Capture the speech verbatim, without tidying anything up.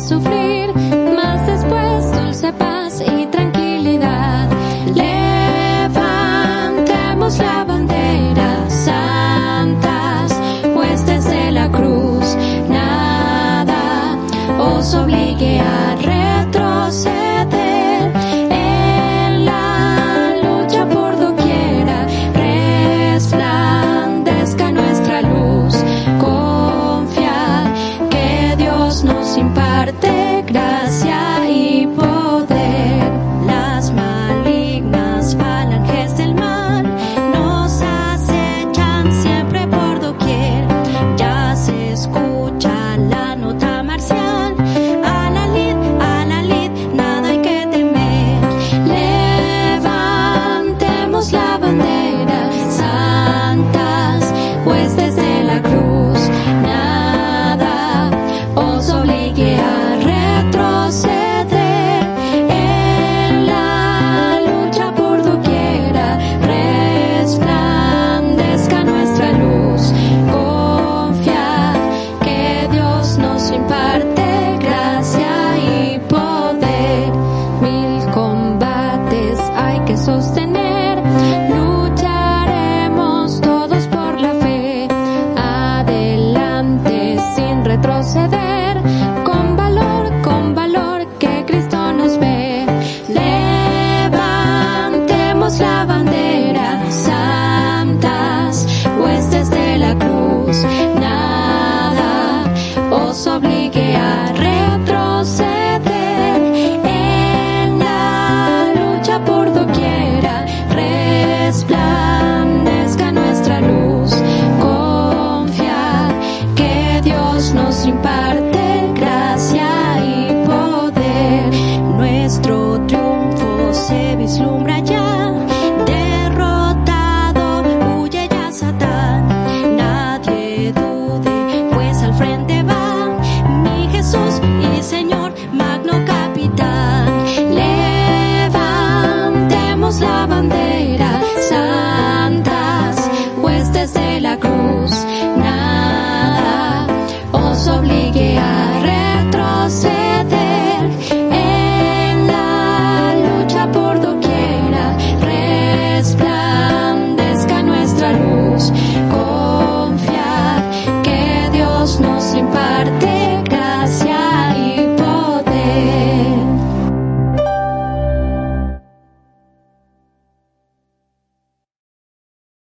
sufrir, mas después dulce paz y tranquilidad. Levantemos la bandera, santas huestes de la cruz, nada os obligue a retroceder. En la lucha por doquiera resplandezca nuestra luz. Confiad que Dios nos imparte gracia.